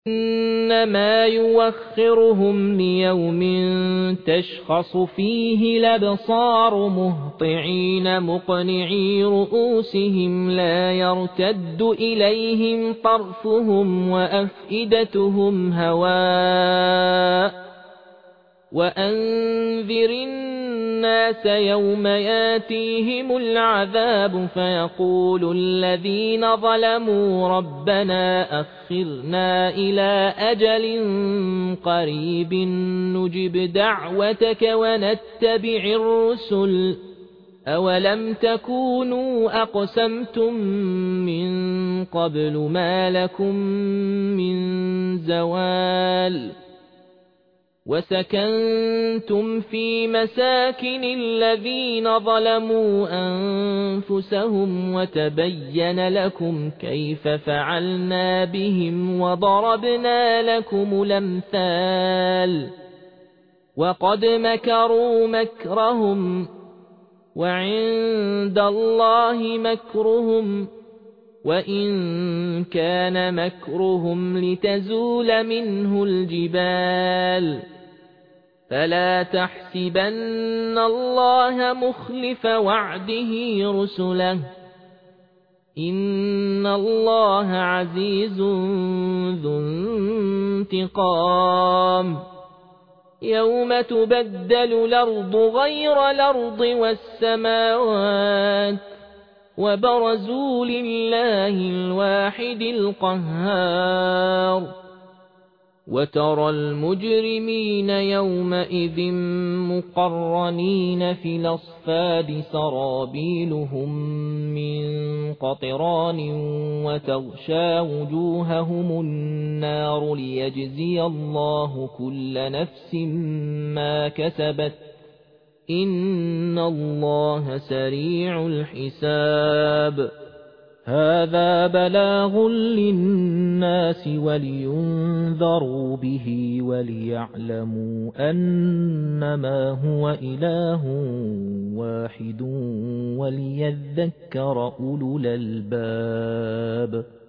إنما يوخرهم ليوم تشخص فيه الأبصار مهطعين مقنعي رؤوسهم لا يرتد إليهم طرفهم وأفئدتهم هواء وأنذر الناس يوم ياتيهم العذاب فيقول الذين ظلموا ربنا أخرنا إلى أجل قريب نجب دعوتك ونتبع الرسل أولم تكونوا أقسمتم من قبل ما لكم من زوال وسكنتم في مساكن الذين ظلموا أنفسهم وتبين لكم كيف فعلنا بهم وضربنا لكم الأمثال وقد مكروا مكرهم وعند الله مكرهم وإن كان مكرهم لتزول منه الجبال فلا تحسبن الله مخلف وعده رسله إن الله عزيز ذو انتقام يوم تبدل الأرض غير الأرض والسماوات وبرزوا لله الواحد القهار وترى المجرمين يومئذ مقرنين في الأصفاد سرابيلهم من قطران وتغشى وجوههم النار ليجزي الله كل نفس ما كسبت إن الله سريع الحساب هذا بلاغ للناس ولينذروا به وليعلموا أنما هو إله واحد وليذكر أولو الألباب